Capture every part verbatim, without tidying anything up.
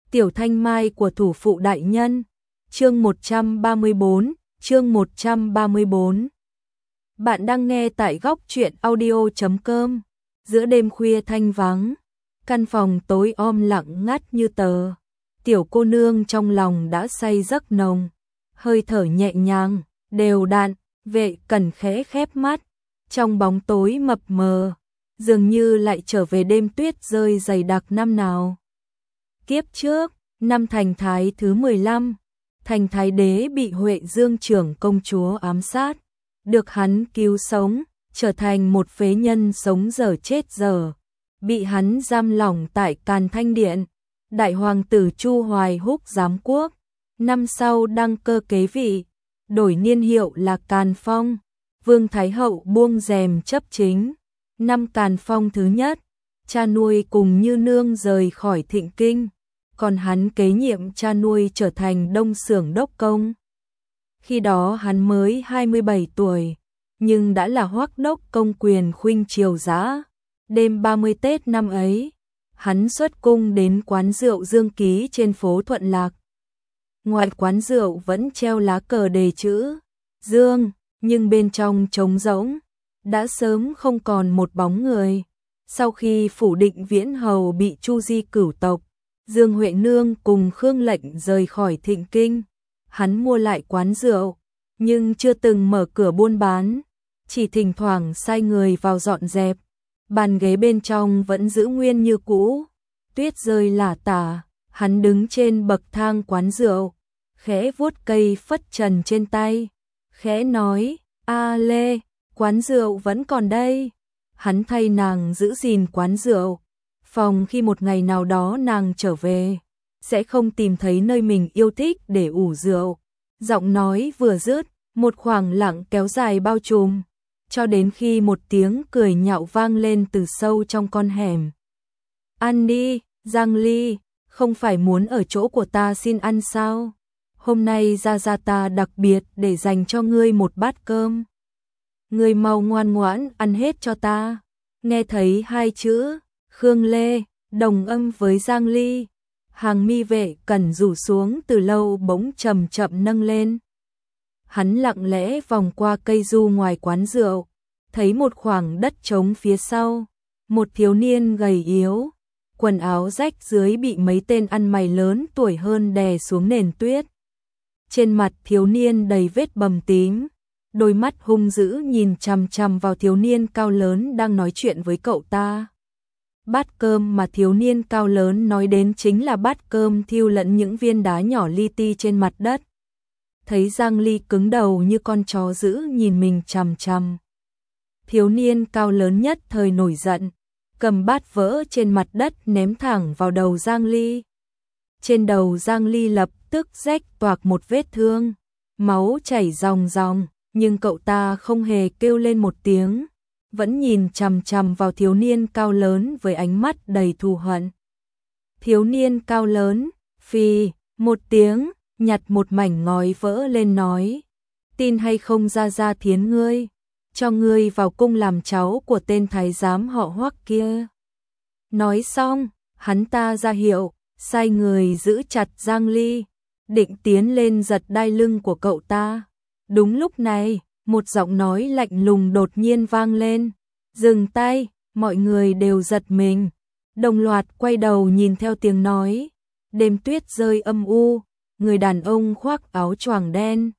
Tiểu thanh mai của thủ phụ đại nhân. Chương một trăm ba mươi bốn, chương một trăm ba mươi bốn. Bạn đang nghe tại góc truyện audio chấm com. Giữa đêm khuya thanh vắng, căn phòng tối om lặng ngắt như tờ. Tiểu cô nương trong lòng đã say giấc nồng, hơi thở nhẹ nhàng, đều đặn, Vệ Cẩn khẽ khép mắt, trong bóng tối mập mờ, dường như lại trở về đêm tuyết rơi dày đặc năm nào. Kiếp trước, năm Thành Thái thứ mười lăm, Thành Thái đế bị Huệ Dương trưởng công chúa ám sát, được hắn cứu sống, trở thành một phế nhân sống dở chết dở, bị hắn giam lỏng tại Càn Thanh Điện. Đại hoàng tử Chu Hoài Húc giám quốc, năm sau đăng cơ kế vị, đổi niên hiệu là Càn Phong. Vương Thái hậu buông rèm chấp chính, năm Càn Phong thứ nhất, cha nuôi cùng Như Nương rời khỏi Thịnh Kinh, còn hắn kế nhiệm cha nuôi trở thành Đông Xưởng đốc công. Khi đó hắn mới hai mươi bảy tuổi, nhưng đã là Hoắc đốc công quyền khuynh triều dã. Đêm ba mươi Tết năm ấy, hắn xuất cung đến quán rượu Dương Ký trên phố Thuận Lạc. Ngoài quán rượu vẫn treo lá cờ đề chữ Dương, nhưng bên trong trống rỗng, đã sớm không còn một bóng người. Sau khi phủ Định Viễn hầu bị Chu Di cửu tộc, Dương Huệ Nương cùng Khương Lệnh rời khỏi Thịnh Kinh, hắn mua lại quán rượu, nhưng chưa từng mở cửa buôn bán, chỉ thỉnh thoảng sai người vào dọn dẹp. Bàn ghế bên trong vẫn giữ nguyên như cũ, tuyết rơi lả tả, hắn đứng trên bậc thang quán rượu, khẽ vuốt cây phất trần trên tay, khẽ nói, A Lê, quán rượu vẫn còn đây. Hắn thay nàng giữ gìn quán rượu, phòng khi một ngày nào đó nàng trở về, sẽ không tìm thấy nơi mình yêu thích để ủ rượu. Giọng nói vừa dứt, một khoảng lặng kéo dài bao trùm, cho đến khi một tiếng cười nhạo vang lên từ sâu trong con hẻm. Ăn đi, Giang Ly, không phải muốn ở chỗ của ta xin ăn sao? Hôm nay gia gia ta đặc biệt để dành cho ngươi một bát cơm. Ngươi mau ngoan ngoãn ăn hết cho ta. Nghe thấy hai chữ, Khương Lê, đồng âm với Giang Ly. Hàng mi Vệ Cẩn rủ xuống từ lâu bỗng chậm chậm nâng lên. Hắn lặng lẽ vòng qua cây du ngoài quán rượu, thấy một khoảng đất trống phía sau, một thiếu niên gầy yếu, quần áo rách dưới bị mấy tên ăn mày lớn tuổi hơn đè xuống nền tuyết. Trên mặt thiếu niên đầy vết bầm tím, đôi mắt hung dữ nhìn chằm chằm vào thiếu niên cao lớn đang nói chuyện với cậu ta. Bát cơm mà thiếu niên cao lớn nói đến chính là bát cơm thiêu lẫn những viên đá nhỏ li ti trên mặt đất. Thấy Giang Ly cứng đầu như con chó dữ nhìn mình chằm chằm. Thiếu niên cao lớn nhất thời nổi giận, cầm bát vỡ trên mặt đất ném thẳng vào đầu Giang Ly. Trên đầu Giang Ly lập tức rách toạc một vết thương, máu chảy ròng ròng, nhưng cậu ta không hề kêu lên một tiếng, vẫn nhìn chằm chằm vào thiếu niên cao lớn với ánh mắt đầy thù hận. Thiếu niên cao lớn, phì, một tiếng, nhặt một mảnh ngói vỡ lên nói, tin hay không gia gia thiến ngươi, cho ngươi vào cung làm cháu của tên thái giám họ Hoắc kia. Nói xong, hắn ta ra hiệu, sai người giữ chặt Giang Ly, định tiến lên giật đai lưng của cậu ta. Đúng lúc này, một giọng nói lạnh lùng đột nhiên vang lên, dừng tay, mọi người đều giật mình, đồng loạt quay đầu nhìn theo tiếng nói. Đêm tuyết rơi âm u, người đàn ông khoác áo choàng đen,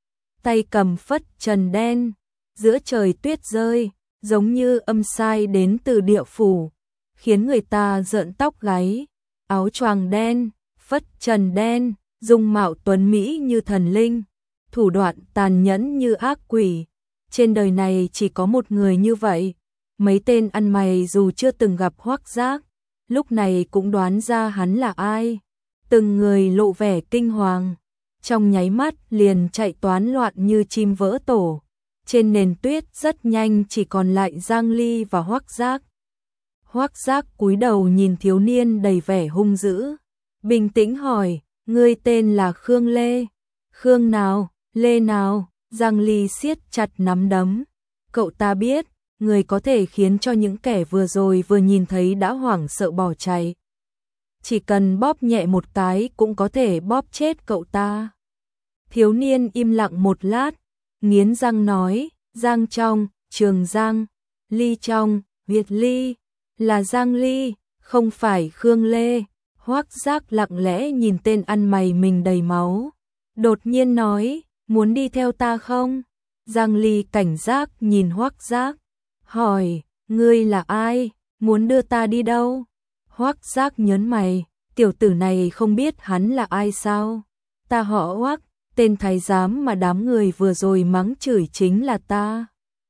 tay cầm phất trần đen, giữa trời tuyết rơi, giống như âm sai đến từ địa phủ, khiến người ta rợn tóc gáy. Áo choàng đen, phất trần đen, dung mạo tuấn mỹ như thần linh, thủ đoạn tàn nhẫn như ác quỷ. Trên đời này chỉ có một người như vậy. Mấy tên ăn mày dù chưa từng gặp Hoắc Giác, lúc này cũng đoán ra hắn là ai. Từng người lộ vẻ kinh hoàng, trong nháy mắt liền chạy toán loạn như chim vỡ tổ. Trên nền tuyết rất nhanh chỉ còn lại Giang Ly và Hoắc Giác. Hoắc Giác cúi đầu nhìn thiếu niên đầy vẻ hung dữ, bình tĩnh hỏi, ngươi tên là Khương Lê? Khương nào, Lê nào? Giang Ly siết chặt nắm đấm. Cậu ta biết, người có thể khiến cho những kẻ vừa rồi vừa nhìn thấy đã hoảng sợ bỏ chạy. chỉ cần bóp nhẹ một cái cũng có thể bóp chết cậu ta. Thiếu niên im lặng một lát, nghiến răng nói, Giang Trong, Trường Giang, Ly Trong, Việt Ly, là Giang Ly, không phải Khương Lê. Hoắc Giác lặng lẽ nhìn tên ăn mày mình đầy máu, đột nhiên nói, muốn đi theo ta không? Giang Ly cảnh giác nhìn Hoắc Giác, hỏi, ngươi là ai, muốn đưa ta đi đâu? Hoắc Giác nhớn mày, tiểu tử này không biết hắn là ai sao? Ta họ Hoắc, tên thái giám mà đám người vừa rồi mắng chửi chính là ta.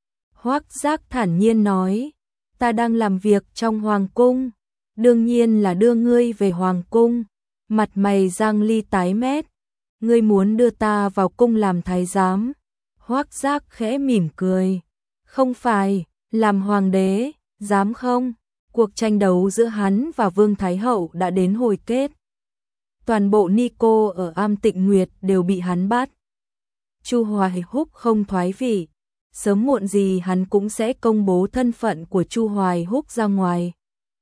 Hoắc Giác thản nhiên nói, ta đang làm việc trong hoàng cung, đương nhiên là đưa ngươi về hoàng cung. Mặt mày Giang Ly tái mét, ngươi muốn đưa ta vào cung làm thái giám? Hoắc Giác khẽ mỉm cười, không phải, làm hoàng đế, dám không? Cuộc tranh đấu giữa hắn và Vương Thái Hậu đã đến hồi kết. Toàn bộ ni cô ở Am Tịnh Nguyệt đều bị hắn bắt. Chu Hoài Húc không thoái vị, sớm muộn gì hắn cũng sẽ công bố thân phận của Chu Hoài Húc ra ngoài.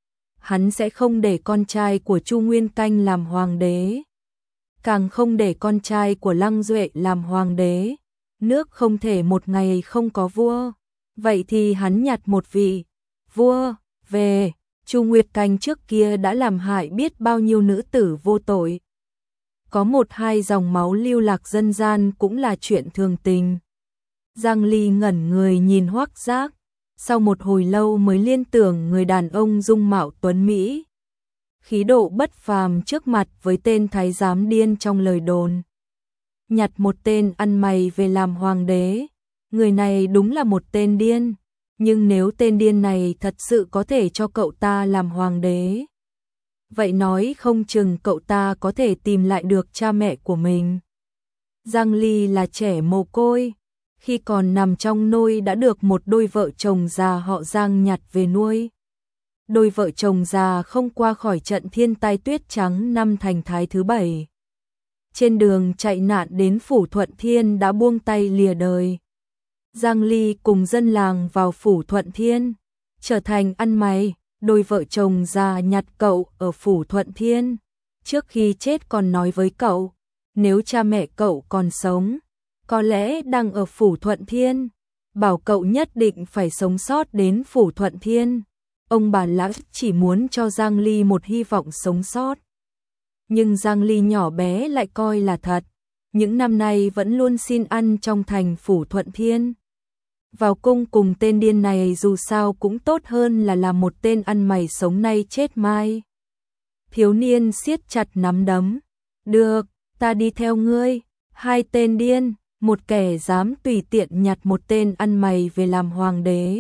Hắn sẽ không để con trai của Chu Nguyên Canh làm hoàng đế, càng không để con trai của Lăng Duệ làm hoàng đế. Nước không thể một ngày không có vua, vậy thì hắn nhặt một vị vua về. Chu Nguyệt Canh trước kia đã làm hại biết bao nhiêu nữ tử vô tội. Có một hai dòng máu lưu lạc dân gian cũng là chuyện thường tình. Giang Ly ngẩn người nhìn Hoắc Giác, sau một hồi lâu mới liên tưởng người đàn ông dung mạo tuấn Mỹ, khí độ bất phàm trước mặt với tên thái giám điên trong lời đồn. Nhặt một tên ăn mày về làm hoàng đế, người này đúng là một tên điên. Nhưng nếu tên điên này thật sự có thể cho cậu ta làm hoàng đế, vậy nói không chừng cậu ta có thể tìm lại được cha mẹ của mình. Giang Ly là trẻ mồ côi, khi còn nằm trong nôi đã được một đôi vợ chồng già họ Giang nhặt về nuôi. Đôi vợ chồng già không qua khỏi trận thiên tai tuyết trắng năm Thành Thái thứ bảy. Trên đường chạy nạn đến Phủ Thuận Thiên đã buông tay lìa đời. Giang Ly cùng dân làng vào Phủ Thuận Thiên, trở thành ăn mày. Đôi vợ chồng già nhặt cậu ở Phủ Thuận Thiên, trước khi chết còn nói với cậu, nếu cha mẹ cậu còn sống, có lẽ đang ở Phủ Thuận Thiên, bảo cậu nhất định phải sống sót đến Phủ Thuận Thiên. Ông bà lão chỉ muốn cho Giang Ly một hy vọng sống sót. Nhưng Giang Ly nhỏ bé lại coi là thật, những năm nay vẫn luôn xin ăn trong thành Phủ Thuận Thiên. Vào cung cùng tên điên này dù sao cũng tốt hơn là làm một tên ăn mày sống nay chết mai. Thiếu niên siết chặt nắm đấm. Được, ta đi theo ngươi. Hai tên điên, một kẻ dám tùy tiện nhặt một tên ăn mày về làm hoàng đế.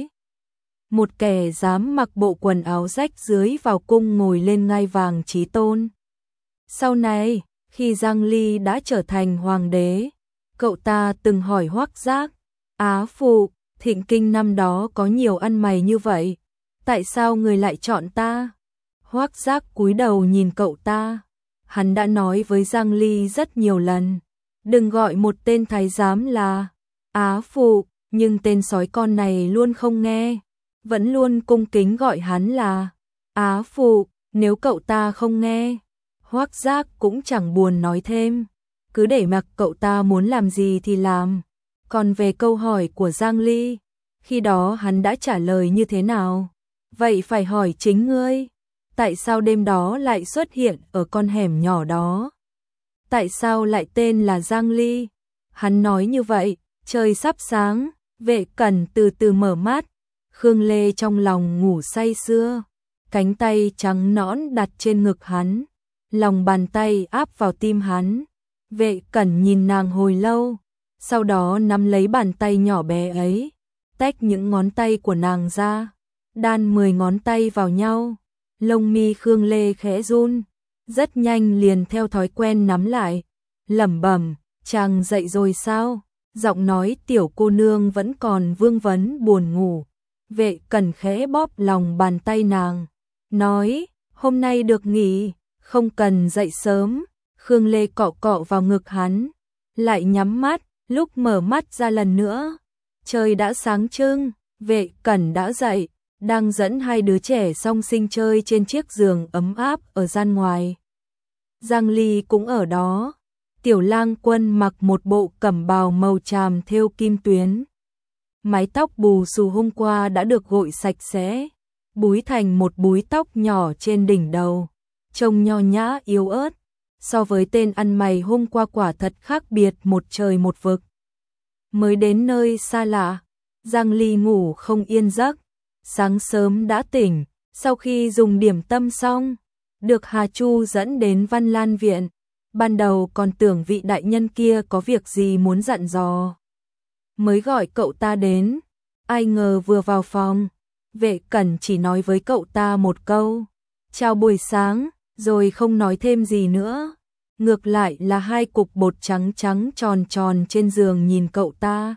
Một kẻ dám mặc bộ quần áo rách dưới vào cung ngồi lên ngai vàng chí tôn. Sau này, khi Giang Ly đã trở thành hoàng đế, cậu ta từng hỏi Hoắc Giác, Á phụ, Thịnh Kinh năm đó có nhiều ăn mày như vậy, tại sao người lại chọn ta? Hoắc Giác cúi đầu nhìn cậu ta, hắn đã nói với Giang Ly rất nhiều lần, đừng gọi một tên thái giám là Á phụ, nhưng tên sói con này luôn không nghe, vẫn luôn cung kính gọi hắn là Á phụ. Nếu cậu ta không nghe, Hoắc Giác cũng chẳng buồn nói thêm, cứ để mặc cậu ta muốn làm gì thì làm. Còn về câu hỏi của Giang Ly, khi đó hắn đã trả lời như thế nào? Vậy phải hỏi chính ngươi, tại sao đêm đó lại xuất hiện ở con hẻm nhỏ đó? Tại sao lại tên là Giang Ly? Hắn nói như vậy, trời sắp sáng, Vệ Cẩn từ từ mở mắt, Khương Lê trong lòng ngủ say sưa, cánh tay trắng nõn đặt trên ngực hắn, lòng bàn tay áp vào tim hắn. Vệ Cẩn nhìn nàng hồi lâu, sau đó nắm lấy bàn tay nhỏ bé ấy, tách những ngón tay của nàng ra, đan mười ngón tay vào nhau. Lông mi Khương Lê khẽ run, rất nhanh liền theo thói quen nắm lại, lẩm bẩm, chàng dậy rồi sao? Giọng nói tiểu cô nương vẫn còn vương vấn buồn ngủ. Vệ Cẩn khẽ bóp lòng bàn tay nàng, nói, hôm nay được nghỉ, không cần dậy sớm. Khương Lê cọ cọ vào ngực hắn, lại nhắm mắt, lúc mở mắt ra lần nữa, trời đã sáng trưng, Vệ Cẩn đã dậy, đang dẫn hai đứa trẻ song sinh chơi trên chiếc giường ấm áp ở gian ngoài. Giang Ly cũng ở đó. Tiểu Lang Quân mặc một bộ cẩm bào màu tràm thêu kim tuyến. Mái tóc bù xù hôm qua đã được gội sạch sẽ, búi thành một búi tóc nhỏ trên đỉnh đầu, trông nho nhã yếu ớt, so với tên ăn mày hôm qua quả thật khác biệt một trời một vực. Mới đến nơi xa lạ, Giang Ly ngủ không yên giấc, sáng sớm đã tỉnh, sau khi dùng điểm tâm xong, được Hà Chu dẫn đến Văn Lan viện. Ban đầu còn tưởng vị đại nhân kia có việc gì muốn dặn dò, mới gọi cậu ta đến, ai ngờ vừa vào phòng, Vệ Cẩn chỉ nói với cậu ta một câu, chào buổi sáng, rồi không nói thêm gì nữa. Ngược lại là hai cục bột trắng trắng tròn tròn trên giường nhìn cậu ta.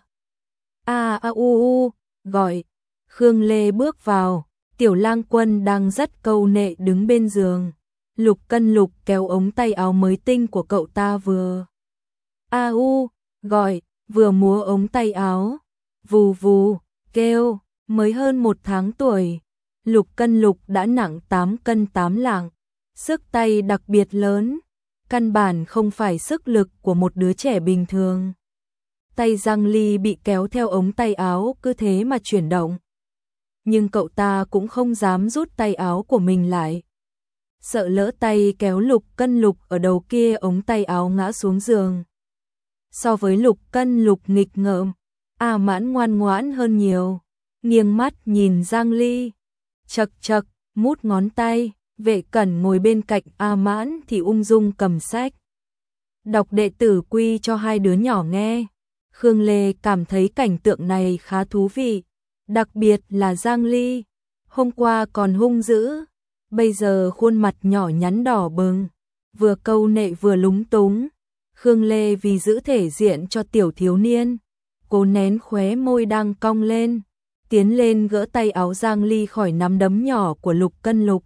A a u u, gọi. Khương Lê bước vào, Tiểu Lang Quân đang rất câu nệ đứng bên giường. Lục Cân Lục kéo ống tay áo mới tinh của cậu ta vừa. A u, gọi, vừa múa ống tay áo. Vù vù, kêu, mới hơn một tháng tuổi. Lục Cân Lục đã nặng tám cân tám lạng. Sức tay đặc biệt lớn. Căn bản không phải sức lực của một đứa trẻ bình thường. Tay Giang Ly bị kéo theo ống tay áo cứ thế mà chuyển động. Nhưng cậu ta cũng không dám rút tay áo của mình lại. Sợ lỡ tay kéo Lục Cân Lục ở đầu kia ống tay áo ngã xuống giường. So với Lục Cân Lục nghịch ngợm, A Mãn ngoan ngoãn hơn nhiều. Nghiêng mắt nhìn Giang Ly, chật chật, mút ngón tay. Vệ Cẩn ngồi bên cạnh A Mãn thì ung dung cầm sách. Đọc đệ tử quy cho hai đứa nhỏ nghe. Khương Lê cảm thấy cảnh tượng này khá thú vị. Đặc biệt là Giang Ly. Hôm qua còn hung dữ. Bây giờ khuôn mặt nhỏ nhắn đỏ bừng. Vừa câu nệ vừa lúng túng. Khương Lê vì giữ thể diện cho tiểu thiếu niên. Cố nén khóe môi đang cong lên. Tiến lên gỡ tay áo Giang Ly khỏi nắm đấm nhỏ của Lục Cân Lục.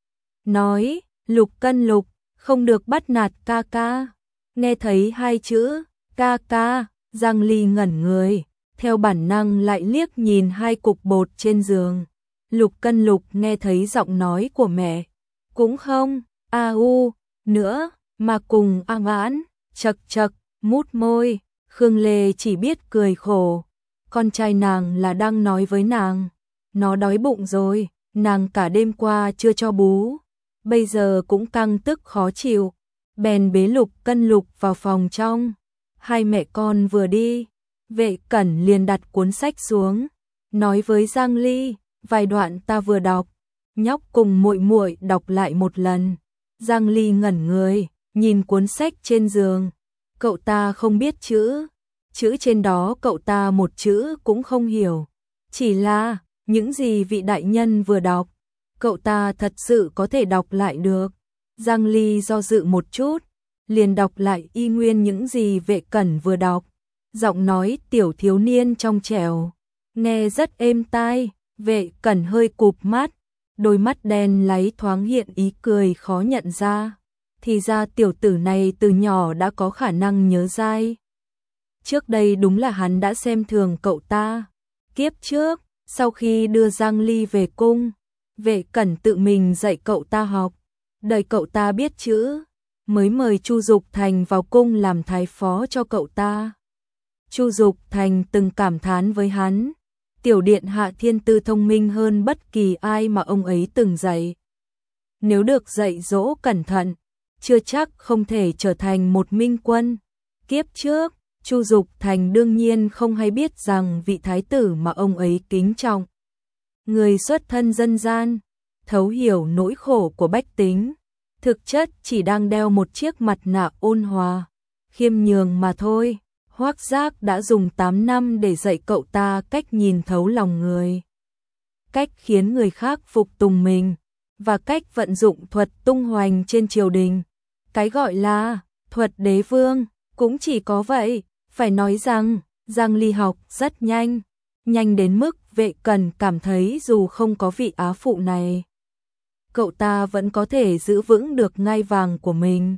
Nói, Lục Cân Lục, không được bắt nạt ca ca. Nghe thấy hai chữ, ca ca, Giang Ly ngẩn người, theo bản năng lại liếc nhìn hai cục bột trên giường. Lục Cân Lục nghe thấy giọng nói của mẹ, cũng không, a u, nữa, mà cùng A Mãn, chật chật, mút môi, Khương Lê chỉ biết cười khổ. Con trai nàng là đang nói với nàng, nó đói bụng rồi, nàng cả đêm qua chưa cho bú. Bây giờ cũng căng tức khó chịu, bèn bế Lục Cân Lục vào phòng trong. Hai mẹ con vừa đi, Vệ Cẩn liền đặt cuốn sách xuống, nói với Giang Ly, vài đoạn ta vừa đọc, nhóc cùng muội muội đọc lại một lần. Giang Ly ngẩn người, nhìn cuốn sách trên giường, cậu ta không biết chữ, chữ trên đó cậu ta một chữ cũng không hiểu, chỉ là những gì vị đại nhân vừa đọc. Cậu ta thật sự có thể đọc lại được. Giang Ly do dự một chút, liền đọc lại y nguyên những gì Vệ Cẩn vừa đọc. Giọng nói tiểu thiếu niên trong trẻo, nghe rất êm tai. Vệ Cẩn hơi cụp mắt, đôi mắt đen láy thoáng hiện ý cười khó nhận ra. Thì ra tiểu tử này từ nhỏ đã có khả năng nhớ dai. Trước đây đúng là hắn đã xem thường cậu ta. Kiếp trước, sau khi đưa Giang Ly về cung, Vệ Cẩn tự mình dạy cậu ta học, đợi cậu ta biết chữ, mới mời Chu Dục Thành vào cung làm thái phó cho cậu ta. Chu Dục Thành từng cảm thán với hắn, tiểu điện hạ thiên tư thông minh hơn bất kỳ ai mà ông ấy từng dạy. Nếu được dạy dỗ cẩn thận, chưa chắc không thể trở thành một minh quân. Kiếp trước, Chu Dục Thành đương nhiên không hay biết rằng vị thái tử mà ông ấy kính trọng, người xuất thân dân gian, thấu hiểu nỗi khổ của bách tính, thực chất chỉ đang đeo một chiếc mặt nạ ôn hòa, khiêm nhường mà thôi. Hoắc Giác đã dùng tám năm để dạy cậu ta cách nhìn thấu lòng người, cách khiến người khác phục tùng mình, và cách vận dụng thuật tung hoành trên triều đình. Cái gọi là thuật đế vương cũng chỉ có vậy. Phải nói rằng Giang Ly học rất nhanh, nhanh đến mức Vệ Cẩn cảm thấy dù không có vị á phụ này, cậu ta vẫn có thể giữ vững được ngai vàng của mình.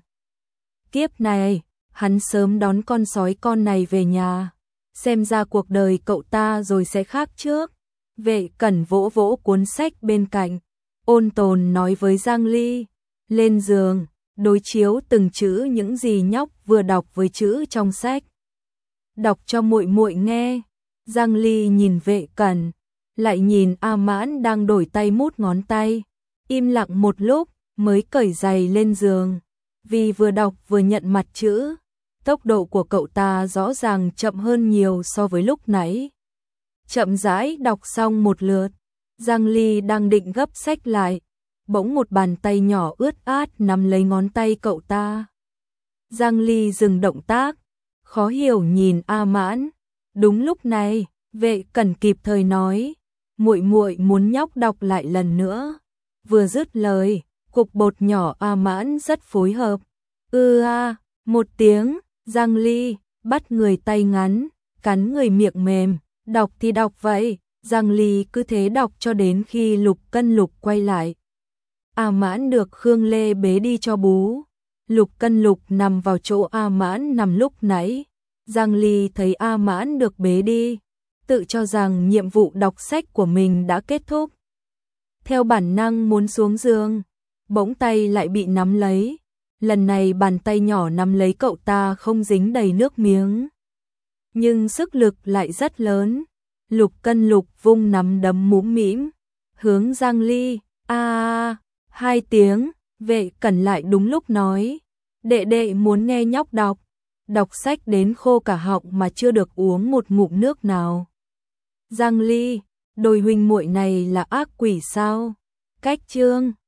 Kiếp này, hắn sớm đón con sói con này về nhà, xem ra cuộc đời cậu ta rồi sẽ khác trước. Vệ Cẩn vỗ vỗ cuốn sách bên cạnh, ôn tồn nói với Giang Ly, lên giường, đối chiếu từng chữ những gì nhóc vừa đọc với chữ trong sách. Đọc cho muội muội nghe. Giang Ly nhìn Vệ Cẩn, lại nhìn A Mãn đang đổi tay mút ngón tay, im lặng một lúc mới cởi giày lên giường. Vì vừa đọc vừa nhận mặt chữ, tốc độ của cậu ta rõ ràng chậm hơn nhiều so với lúc nãy. Chậm rãi đọc xong một lượt, Giang Ly đang định gấp sách lại, bỗng một bàn tay nhỏ ướt át nắm lấy ngón tay cậu ta. Giang Ly dừng động tác, khó hiểu nhìn A Mãn. Đúng lúc này, Vệ Cẩn kịp thời nói, muội muội muốn nhóc đọc lại lần nữa. Vừa dứt lời, cục bột nhỏ A Mãn rất phối hợp. Ư a, một tiếng, Giang Ly bắt người tay ngắn, cắn người miệng mềm, đọc thì đọc vậy. Giang Ly cứ thế đọc cho đến khi Lục Cân Lục quay lại. A Mãn được Khương Lê bế đi cho bú. Lục Cân Lục nằm vào chỗ A Mãn nằm lúc nãy. Giang Ly thấy A Mãn được bế đi, tự cho rằng nhiệm vụ đọc sách của mình đã kết thúc. Theo bản năng muốn xuống giường, bỗng tay lại bị nắm lấy. Lần này bàn tay nhỏ nắm lấy cậu ta không dính đầy nước miếng, nhưng sức lực lại rất lớn. Lục Cân Lục vung nắm đấm mũm mĩm, hướng Giang Ly, a à, hai tiếng. Vệ Cẩn lại đúng lúc nói, đệ đệ muốn nghe nhóc đọc. Đọc sách đến khô cả họng mà chưa được uống một ngụm nước nào. Giang Ly, đôi huynh muội này là ác quỷ sao? Cách chương